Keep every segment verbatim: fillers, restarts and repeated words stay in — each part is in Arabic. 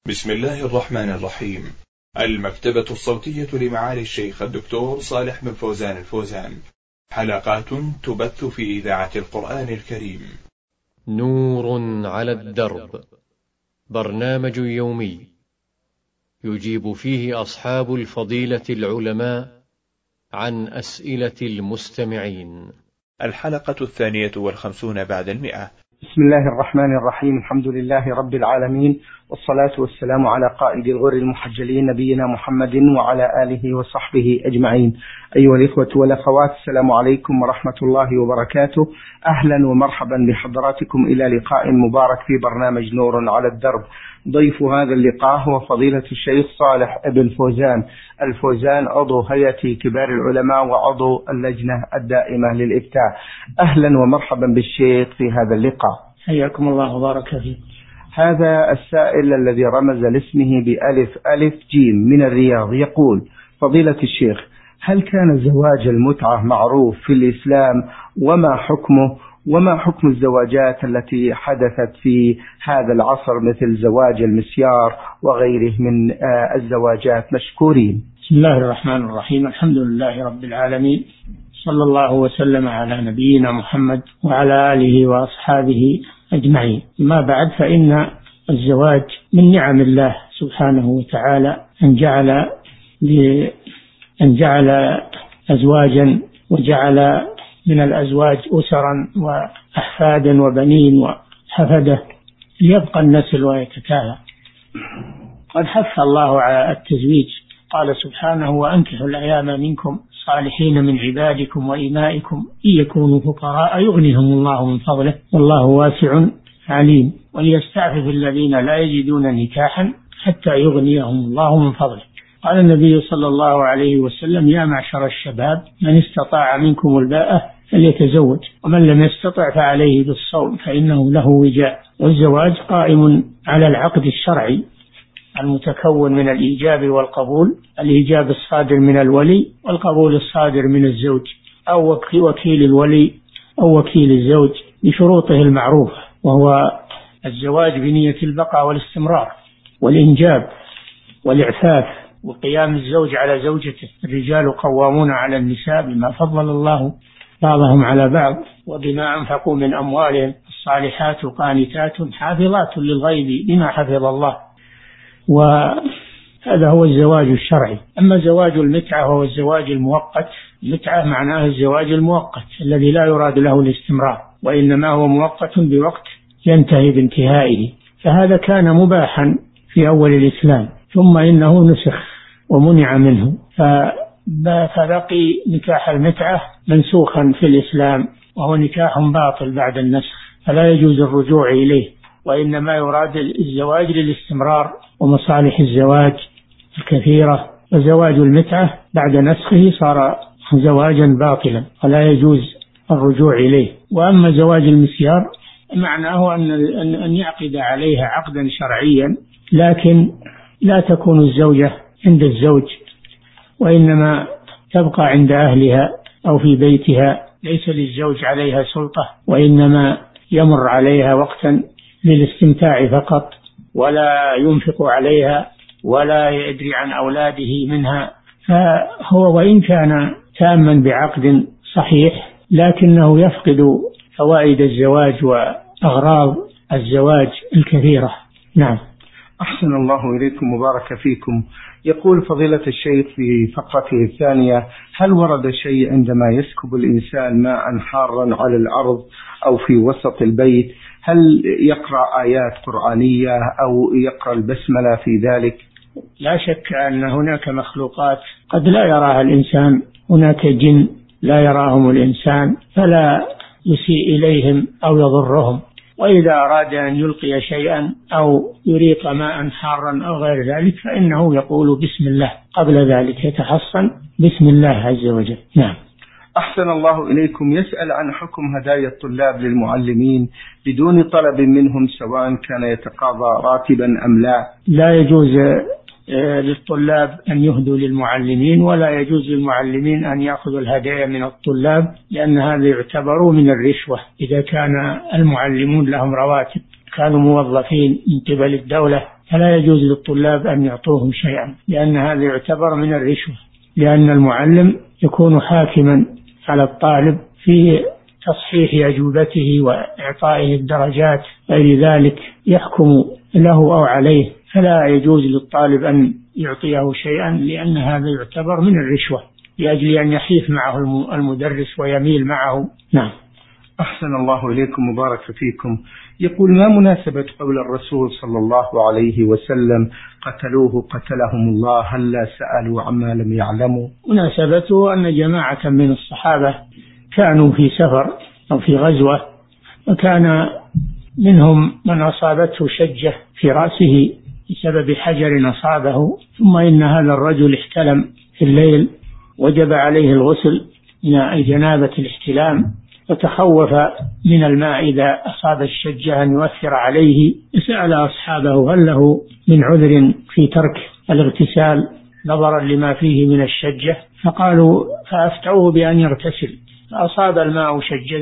بسم الله الرحمن الرحيم. المكتبة الصوتية لمعالي الشيخ الدكتور صالح بن فوزان الفوزان، حلقات تبث في إذاعة القرآن الكريم. نور على الدرب، برنامج يومي يجيب فيه أصحاب الفضيلة العلماء عن أسئلة المستمعين. الحلقة الثانية والخمسون بعد المئة. بسم الله الرحمن الرحيم. الحمد لله رب العالمين، والصلاة والسلام على قائد الغر المحجلين نبينا محمد وعلى آله وصحبه أجمعين. أيها الإخوة والأخوات، السلام عليكم ورحمة الله وبركاته. أهلا ومرحبا بحضراتكم إلى لقاء مبارك في برنامج نور على الدرب. ضيف هذا اللقاء هو فضيلة الشيخ صالح بن فوزان الفوزان، عضو هيئة كبار العلماء وعضو اللجنة الدائمة للإفتاء. أهلا ومرحبا بالشيخ في هذا اللقاء. حياكم الله وبارك فيكم. هذا السائل الذي رمز لاسمه بألف ألف جيم من الرياض يقول: فضيلة الشيخ، هل كان زواج المتعة معروف في الإسلام؟ وما حكمه؟ وما حكم الزواجات التي حدثت في هذا العصر مثل زواج المسيار وغيره من الزواجات؟ مشكورين. بسم الله الرحمن الرحيم. الحمد لله رب العالمين، صلى الله وسلم على نبينا محمد وعلى آله وأصحابه أجمعين. ما بعد، فإن الزواج من نعم الله سبحانه وتعالى أن جعل أن جعل أزواجا، وجعل من الأزواج أسرا وأحفادا وبنين وحفدة ليبقى النسل ويتكاثر. قد حث الله على التزويج، قال سبحانه: وأنكحوا الأيام منكم صالحين من عبادكم وإمائكم إن يكونوا فقراء يغنيهم الله من فضله والله واسع عليم، وليستعفف الذين لا يجدون نكاحا حتى يغنيهم الله من فضله. قال النبي صلى الله عليه وسلم: يا معشر الشباب، من استطاع منكم الباءة فليتزوج، ومن لم يستطع فعليه بالصوم فإنه له وجاء. والزواج قائم على العقد الشرعي المتكون من الإيجاب والقبول، الإيجاب الصادر من الولي والقبول الصادر من الزوج أو وكيل الولي أو وكيل الزوج بشروطه المعروفة، وهو الزواج بنية البقاء والاستمرار والإنجاب والإعفاف وقيام الزوج على زوجته. الرجال قوامون على النساء بما فضل الله بعضهم على بعض وبما أنفقوا من أموالهم. الصالحات قانتات حافظات للغيب بما حفظ الله. وهذا هو الزواج الشرعي. أما زواج المتعة هو الزواج المؤقت. المتعة معناه الزواج المؤقت الذي لا يراد له الاستمرار، وإنما هو مؤقت بوقت ينتهي بانتهائه. فهذا كان مباحا في أول الإسلام، ثم إنه نسخ ومنع منه، فبقي نكاح المتعة منسوخا في الإسلام، وهو نكاح باطل بعد النسخ، فلا يجوز الرجوع إليه، وإنما يراد الزواج للاستمرار ومصالح الزواج الكثيرة. وزواج المتعة بعد نسخه صار زواجا باطلا ولا يجوز الرجوع إليه. وأما زواج المسيار معناه أن أن يعقد عليها عقدا شرعيا، لكن لا تكون الزوجة عند الزوج، وإنما تبقى عند أهلها أو في بيتها. ليس للزوج عليها سلطة، وإنما يمر عليها وقتا للاستمتاع فقط، ولا ينفق عليها ولا يدري عن أولاده منها. فهو وإن كان تاما بعقد صحيح، لكنه يفقد فوائد الزواج وأغراض الزواج الكثيرة. نعم. أحسن الله إليكم وبارك فيكم. يقول فضيلة الشيخ في فقرته الثانية: هل ورد شيء عندما يسكب الإنسان ماء حارا على الأرض أو في وسط البيت، هل يقرأ آيات قرآنية أو يقرأ البسملة في ذلك؟ لا شك أن هناك مخلوقات قد لا يراها الإنسان، هناك جن لا يراهم الإنسان، فلا يسيء إليهم أو يضرهم. وإذا أراد أن يلقي شيئا أو يريق ماء حارا أو غير ذلك فإنه يقول بسم الله، قبل ذلك يتحصن بسم الله عز وجل. نعم. أحسن الله إليكم. يسأل عن حكم هدايا الطلاب للمعلمين بدون طلب منهم، سواء كان يتقاضى راتبا أم لا. لا يجوز للطلاب أن يهدوا للمعلمين، ولا يجوز للمعلمين أن يأخذوا الهدايا من الطلاب، لأن هذا يعتبر من الرشوة. إذا كان المعلمون لهم رواتب، كانوا موظفين من قبل الدولة، فلا يجوز للطلاب أن يعطوهم شيئا، لأن هذا يعتبر من الرشوة، لأن المعلم يكون حاكما على الطالب في تصحيح أجوبته وإعطائه الدرجات، غير ذلك يحكم له أو عليه، فلا يجوز للطالب أن يعطيه شيئا، لأن هذا يعتبر من الرشوة لأجل أن يحيف معه المدرس ويميل معه. نعم. أحسن الله إليكم وبارك فيكم. يقول: ما مناسبة قول الرسول صلى الله عليه وسلم: قتلوه قتلهم الله، هلا سألوا عما لم يعلموا؟ مناسبته أن جماعة من الصحابة كانوا في سفر أو في غزوة، وكان منهم من أصابته شجة في رأسه بسبب حجر أصابه، ثم إن هذا الرجل احتلم في الليل، وجب عليه الغسل من جنابة الاحتلام، وتخوف من الماء إذا أصاب الشجة أن يؤثر عليه، سأل أصحابه هل له من عذر في ترك الاغتسال نظرا لما فيه من الشجة، فقالوا فأفتوه بأن يغتسل، فأصاب الماء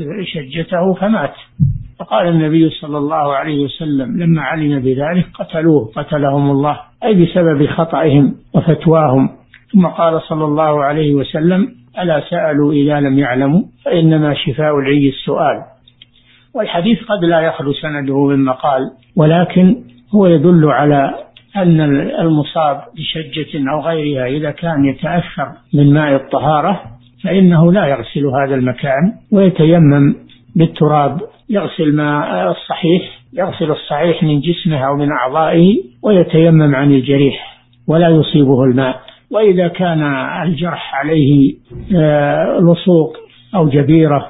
شجته فمات. فقال النبي صلى الله عليه وسلم لما علم بذلك: قتلوه قتلهم الله، أي بسبب خطئهم وفتواهم. ثم قال صلى الله عليه وسلم: ألا سألوا إذا لم يعلموا، فإنما شفاء العي السؤال. والحديث قد لا يخلو سنده من مقال، ولكن هو يدل على أن المصاب بشجة أو غيرها إذا كان يتأثر من ماء الطهارة فإنه لا يغسل هذا المكان ويتيمم بالتراب، يغسل ماء الصحيح يغسل الصحيح من جسمه أو من أعضائه، ويتيمم عن الجريح ولا يصيبه الماء. وإذا كان الجرح عليه لصوق أو جبيرة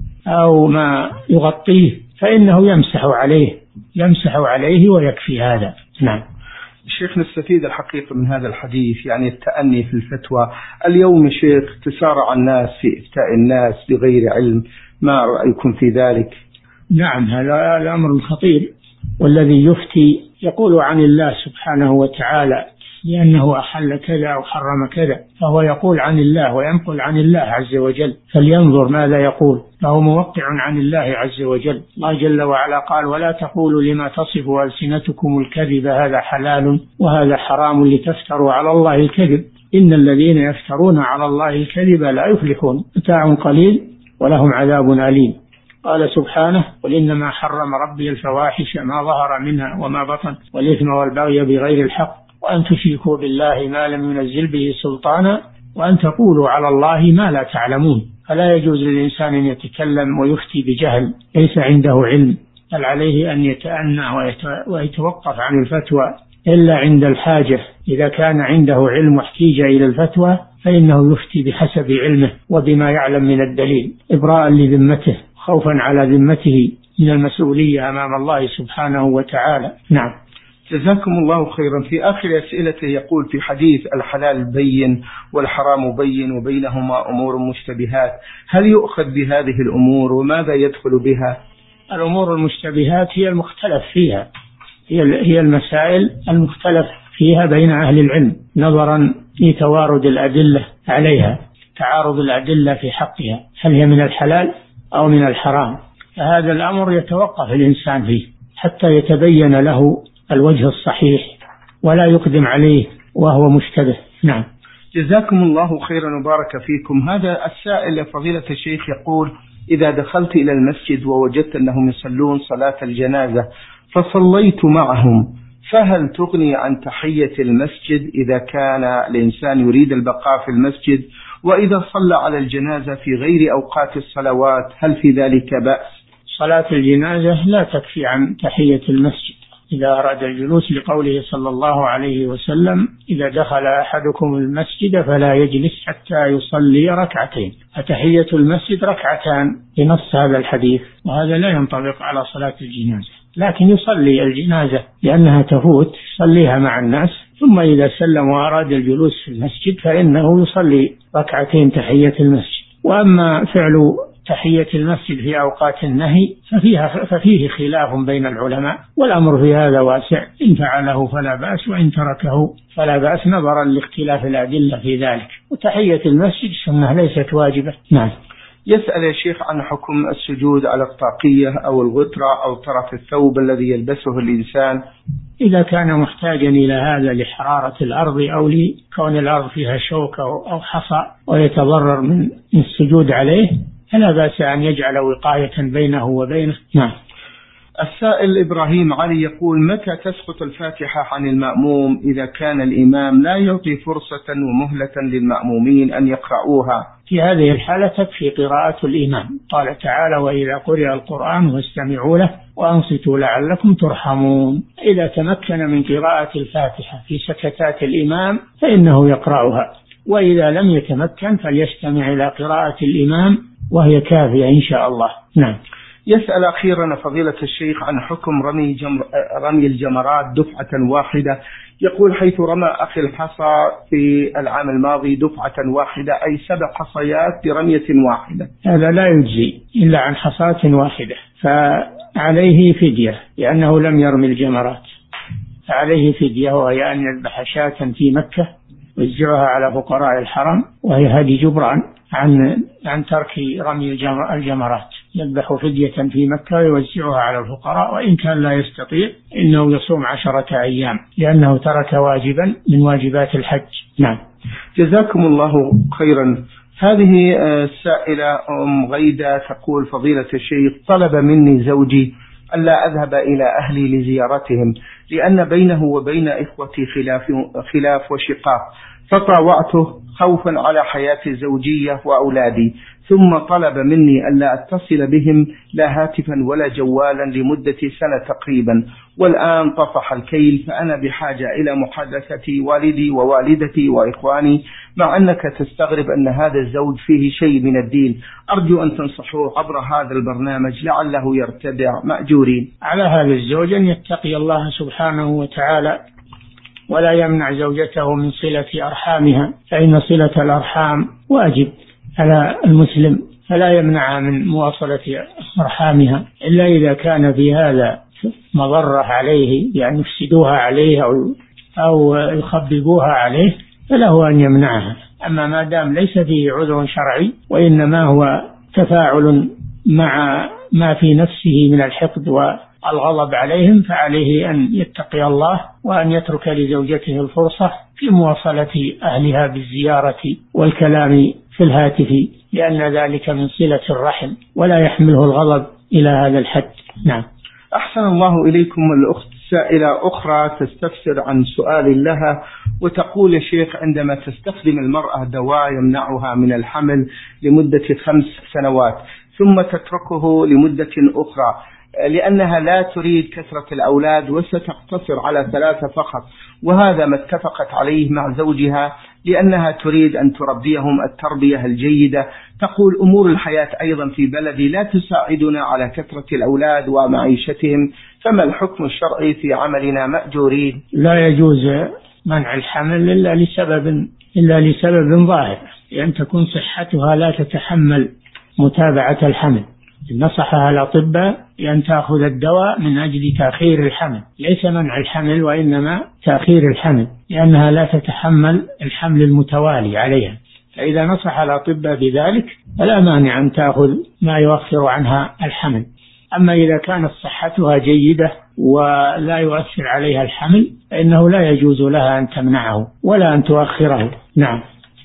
أو ما يغطيه فإنه يمسح عليه يمسح عليه ويكفي هذا. نعم. شيخ، نستفيد الحقيقة من هذا الحديث يعني التأني في الفتوى. اليوم شيخ تسارع الناس في إفتاء الناس بغير علم، ما رأيكم في ذلك؟ نعم، هذا الأمر خطير، والذي يفتي يقول عن الله سبحانه وتعالى لأنه أحل كذا أو حرم كذا، فهو يقول عن الله وينقل عن الله عز وجل، فلينظر ماذا يقول، فهو موقع عن الله عز وجل. الله جل وعلا قال: ولا تقولوا لما تصف ألسنتكم الكذب هذا حلال وهذا حرام لتفتروا على الله الكذب إن الذين يفترون على الله الكذب لا يفلحون، متاع قليل ولهم عذاب أليم. قال سبحانه: قل إنما حرم ربي الفواحش ما ظهر منها وما بطن والإثم والبغي بغير الحق وأن تشركوا بالله ما لم ينزل به سلطانا وأن تقولوا على الله ما لا تعلمون. فلا يجوز للإنسان أن يتكلم ويفتي بجهل ليس عنده علم، بل عليه أن يتأنى ويتوقف عن الفتوى إلا عند الحاجة. إذا كان عنده علم واحتيج إلى الفتوى فإنه يفتي بحسب علمه وبما يعلم من الدليل، إبراء لذمته، خوفا على ذمته من المسؤولية أمام الله سبحانه وتعالى. نعم. جزاكم الله خيرا. في آخر أسئلته يقول: في حديث الحلال بين والحرام بين وبينهما أمور مشتبهات، هل يؤخذ بهذه الأمور وماذا يدخل بها؟ الأمور المشتبهات هي المختلف فيها، هي المسائل المختلف فيها بين أهل العلم نظرا لتوارد الأدلة عليها، تعارض الأدلة في حقها، هل هي من الحلال أو من الحرام. فهذا الأمر يتوقف الإنسان فيه حتى يتبين له الوجه الصحيح ولا يقدم عليه وهو مشتبه. نعم. جزاكم الله خيرا وبارك فيكم. هذا السائل فضيلة الشيخ يقول: إذا دخلت إلى المسجد ووجدت أنهم يصلون صلاة الجنازة فصليت معهم، فهل تغني عن تحية المسجد إذا كان الإنسان يريد البقاء في المسجد، وإذا صلى على الجنازة في غير أوقات الصلوات هل في ذلك بأس؟ صلاة الجنازة لا تكفي عن تحية المسجد إذا أراد الجلوس، لقوله صلى الله عليه وسلم: إذا دخل أحدكم المسجد فلا يجلس حتى يصلي ركعتين. فتحية المسجد ركعتان بنص هذا الحديث، وهذا لا ينطبق على صلاة الجنازة، لكن يصلي الجنازة لأنها تفوت يصليها مع الناس، ثم إذا سلم وأراد الجلوس في المسجد فإنه يصلي ركعتين تحية المسجد. وأما فعل تحية المسجد في أوقات النهي ففيها ففيه خلاف بين العلماء، والأمر في هذا واسع، إن فعله فلا بأس وإن تركه فلا بأس نظرا لاختلاف الأدلة في ذلك. وتحية المسجد سنة ليست واجبة. نعم. يسأل يا شيخ عن حكم السجود على الطاقية أو الغترة أو طرف الثوب الذي يلبسه الإنسان. إذا كان محتاجا إلى هذا لحرارة الأرض أو لكون الأرض فيها شوك أو حصى ويتضرر من السجود عليه فلا بأس أن يجعل وقاية بينه وبينه. نعم. السائل إبراهيم علي يقول: متى تسقط الفاتحة عن المأموم إذا كان الإمام لا يعطي فرصة ومهلة للمأمومين أن يقرأوها؟ في هذه الحالة تكفي قراءة الإمام. قال تعالى: وإذا قرئ القرآن فاستمعوا له وأنصتوا لعلكم ترحمون. إذا تمكن من قراءة الفاتحة في سكتات الإمام فإنه يقرأها، وإذا لم يتمكن فليستمع إلى قراءة الإمام وهي كافية إن شاء الله. نعم. يسأل أخيرا فضيلة الشيخ عن حكم رمي, جمر رمي الجمرات دفعة واحدة. يقول: حيث رمى أخي الحصى في العام الماضي دفعة واحدة، أي سبع حصيات برمية واحدة، هذا لا يجزي إلا عن حصاة واحدة، فعليه فدية لأنه لم يرمي الجمرات، فعليه فدية وهي أن يذبح شاة في مكة ويوزعها على فقراء الحرم، وهي هدي جبران عن عن ترك رمي الجمرات. يذبح فدية في مكة ويوزعها على الفقراء، وإن كان لا يستطيع إنه يصوم عشرة أيام لأنه ترك واجبا من واجبات الحج. نعم. جزاكم الله خيرا. هذه السائلة أم غيدة تقول: فضيلة الشيخ، طلب مني زوجي ألا أذهب إلى أهلي لزيارتهم لأن بينه وبين إخوتي خلاف, خلاف وشقاق، فطاوعته خوفا على حياتي الزوجية وأولادي، ثم طلب مني ألا أتصل بهم لا هاتفا ولا جوالا لمدة سنة تقريبا، والآن طفح الكيل، فأنا بحاجة إلى محادثة والدي ووالدتي وإخواني، مع أنك تستغرب أن هذا الزوج فيه شيء من الدين. أرجو أن تنصحوه عبر هذا البرنامج لعله يرتدع مأجورين. على هذا الزوج أن يتقي الله سبحانه وتعالى ولا يمنع زوجته من صلة أرحامها، فإن صلة الأرحام واجب على المسلم، فلا يمنع من مواصلة أرحامها إلا إذا كان في هذا مضرة عليه، يعني يفسدوها عليه أو, أو يخببوها عليه، فله أن يمنعها. أما ما دام ليس فيه عذر شرعي وإنما هو تفاعل مع ما في نفسه من الحقد والغضب عليهم، فعليه أن يتقي الله وأن يترك لزوجته الفرصة في مواصلة أهلها بالزيارة والكلام في الهاتف، لأن ذلك من صلة الرحم ولا يحمله الغضب إلى هذا الحد. نعم. أحسن الله إليكم. الأخت سائلة أخرى تستفسر عن سؤال لها وتقول: يا شيخ، عندما تستخدم المرأة دواء يمنعها من الحمل لمدة خمس سنوات ثم تتركه لمدة أخرى لأنها لا تريد كثرة الأولاد وستقتصر على ثلاثة فقط، وهذا ما اتفقت عليه مع زوجها لأنها تريد أن تربيهم التربية الجيدة. تقول: أمور الحياة أيضا في بلدي لا تساعدنا على كثرة الأولاد ومعيشتهم، فما الحكم الشرعي في عملنا مأجورين؟ لا يجوز منع الحمل إلا لسبب إلا لسبب ظاهر، لأن تكون صحتها لا تتحمل متابعة الحمل. نصحها الأطباء بأن تأخذ الدواء من أجل تأخير الحمل، ليس منع الحمل وإنما تأخير الحمل، لأنها لا تتحمل الحمل المتوالي عليها. فإذا نصح الأطباء بذلك فلا مانع أن تأخذ ما يؤخر عنها الحمل. أما إذا كانت صحتها جيدة ولا يؤثر عليها الحمل فإنه لا يجوز لها أن تمنعه ولا أن تؤخره. نعم.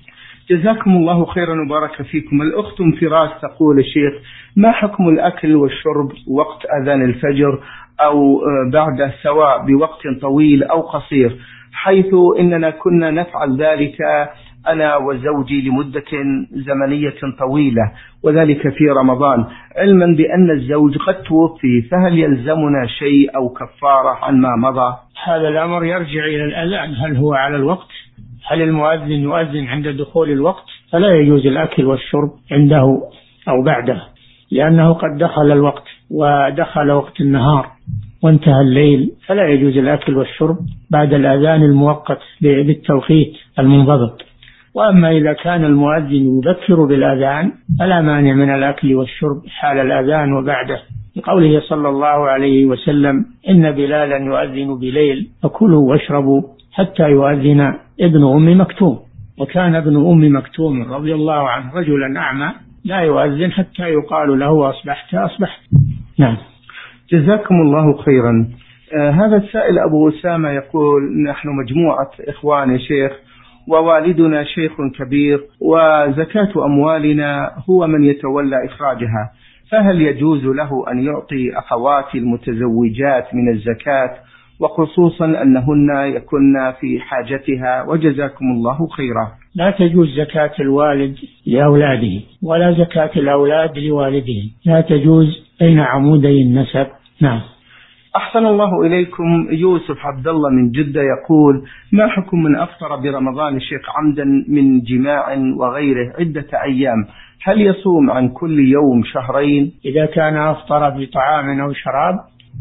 جزاكم الله خيرا وبارك فيكم. الأخت فراس تقول: الشيخ، ما حكم الأكل والشرب وقت أذان الفجر أو بعد، سواء بوقت طويل أو قصير، حيث إننا كنا نفعل ذلك أنا وزوجي لمدة زمنية طويلة، وذلك في رمضان، علما بأن الزوج قد توفي، فهل يلزمنا شيء أو كفارة عن ما مضى؟ هذا الأمر يرجع إلى الأذان، هل هو على الوقت؟ هل المؤذن يؤذن عند دخول الوقت؟ فلا يجوز الأكل والشرب عنده أو بعده، لأنه قد دخل الوقت ودخل وقت النهار وانتهى الليل، فلا يجوز الأكل والشرب بعد الأذان المؤقت بالتوقيت المنضبط. وأما إذا كان المؤذن يذكر بالأذان فلا مانع من الأكل والشرب حال الأذان وبعده، لقوله صلى الله عليه وسلم: إن بلالا يؤذن بليل فكلوا واشربوا حتى يؤذن ابن أم مكتوم. وكان ابن أم مكتوم رضي الله عنه رجلا أعمى لا يؤذن حتى يقال له أصبحت أصبحت. نعم. جزاكم الله خيرا. آه هذا السائل أبو أسامة يقول: نحن مجموعة إخوان يا شيخ، ووالدنا شيخ كبير، وزكاة أموالنا هو من يتولى إخراجها، فهل يجوز له أن يعطي أخواتي المتزوجات من الزكاة، وخصوصا أنهن يكن في حاجتها، وجزاكم الله خيرا؟ لا تجوز زكاة الوالد لأولاده ولا زكاة الأولاد لوالدهم، لا تجوز بين عمودي النسب. نعم. أحسن الله إليكم. يوسف عبد الله من جدة يقول: ما حكم من أفطر برمضان الشيخ عمدا من جماع وغيره عدة أيام، هل يصوم عن كل يوم شهرين؟ إذا كان أفطر بطعام أو شراب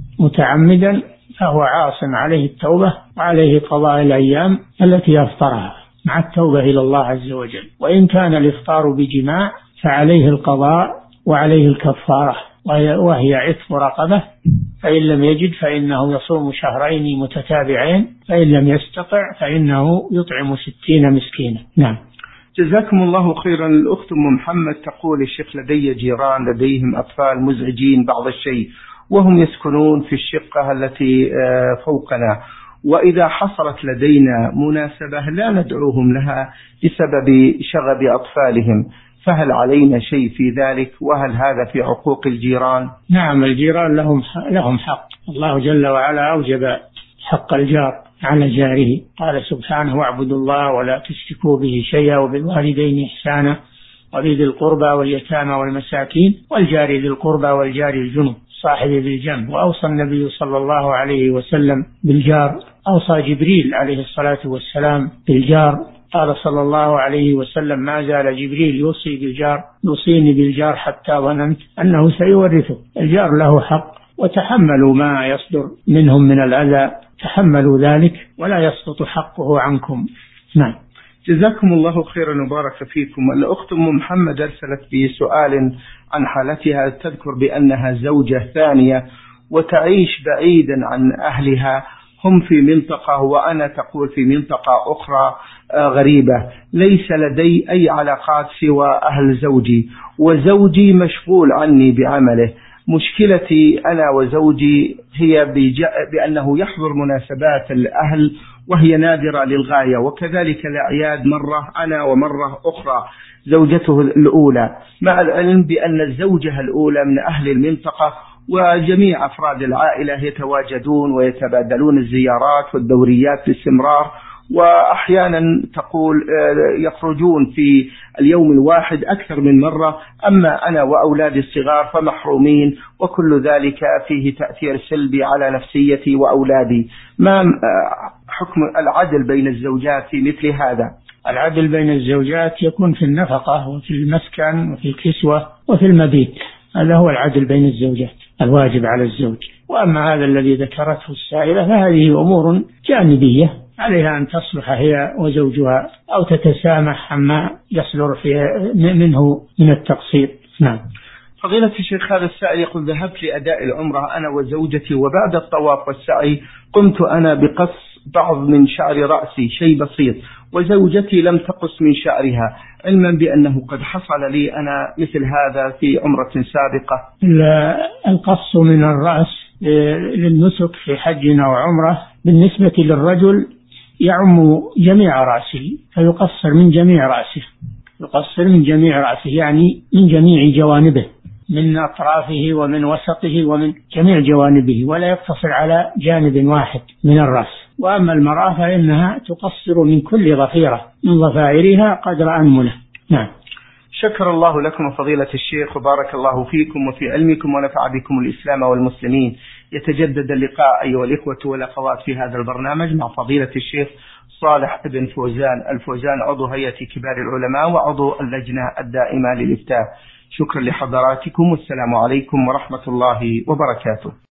متعمدا فهو عاص، عليه التوبة وعليه قضاء الأيام التي أفطرها مع التوبة إلى الله عز وجل. وإن كان الإفطار بجماع فعليه القضاء وعليه الكفارة، وهي عتق رقبة، فإن لم يجد فإنه يصوم شهرين متتابعين، فإن لم يستطع فإنه يطعم ستين مسكينا. نعم. جزاكم الله خيرا. الأخت أم محمد تقول: الشيخ لدي جيران لديهم أطفال مزعجين بعض الشيء، وهم يسكنون في الشقة التي فوقنا، وإذا حصلت لدينا مناسبة لا ندعوهم لها بسبب شغب أطفالهم، فهل علينا شيء في ذلك؟ وهل هذا في عقوق الجيران؟ نعم، الجيران لهم لهم حق. الله جل وعلا أوجب حق الجار على جاره، قال سبحانه: واعبدوا الله ولا تشركوا به شيئا وبالوالدين إحسانا وبذي القربى واليتامى والمساكين والجار ذي القربى والجار الجنب صاحب بالجنب. وأوصى النبي صلى الله عليه وسلم بالجار، أوصى جبريل عليه الصلاة والسلام بالجار، قال صلى الله عليه وسلم: ما زال جبريل يوصي بالجار يوصيني بالجار حتى ظننت أنه سيورثه. الجار له حق، وتحملوا ما يصدر منهم من الأذى، تحملوا ذلك ولا يسقط حقه عنكم. نعم. جزاكم الله خيرا وبارك فيكم. الأخت أم محمد أرسلت بسؤال عن حالتها، تذكر بأنها زوجة ثانية وتعيش بعيدا عن أهلها، هم في منطقة وأنا تقول في منطقة أخرى غريبة، ليس لدي أي علاقات سوى أهل زوجي، وزوجي مشغول عني بعمله. مشكلتي أنا وزوجي هي بأنه يحضر مناسبات الأهل وهي نادرة للغاية، وكذلك الأعياد مرة أنا ومرة أخرى زوجته الأولى، مع العلم بأن الزوجة الأولى من أهل المنطقة، وجميع أفراد العائلة يتواجدون ويتبادلون الزيارات والدوريات باستمرار، وأحيانا تقول يخرجون في اليوم الواحد أكثر من مرة، أما أنا وأولادي الصغار فمحرومين، وكل ذلك فيه تأثير سلبي على نفسيتي وأولادي. ما حكم العدل بين الزوجات في مثل هذا؟ العدل بين الزوجات يكون في النفقة وفي المسكن وفي الكسوة وفي المبيت، هذا هو العدل بين الزوجات الواجب على الزوج. وأما هذا الذي ذكرته السائلة فهذه أمور جانبية عليها أن تصلح هي وزوجها أو تتسامح عما يصدر منه من التقصير. نعم. فضيلة الشيخ، هذا السائل يقول: ذهبت لأداء العمرة أنا وزوجتي، وبعد الطواف والسعي قمت أنا بقص بعض من شعر رأسي، شيء بسيط، وزوجتي لم تقص من شعرها، علما بأنه قد حصل لي أنا مثل هذا في عمرة سابقة. القص من الرأس للنسك في حج أو عمرة بالنسبة للرجل يعم جميع رأسه، فيقصر من جميع رأسه، يقصر من جميع رأسه يعني من جميع جوانبه، من أطرافه ومن وسطه ومن جميع جوانبه، ولا يقتصر على جانب واحد من الرأس. وأما المرأة فإنها تقصر من كل ضفيرة من ضفائرها قدر أنمله. نعم. شكر الله لكم فضيلة الشيخ وبارك الله فيكم وفي علمكم ونفع بكم الإسلام والمسلمين. يتجدد اللقاء أيها الإخوة والأخوات في هذا البرنامج مع فضيلة الشيخ صالح بن فوزان الفوزان، عضو هيئة كبار العلماء وعضو اللجنة الدائمة للإفتاء. شكرا لحضراتكم، والسلام عليكم ورحمة الله وبركاته.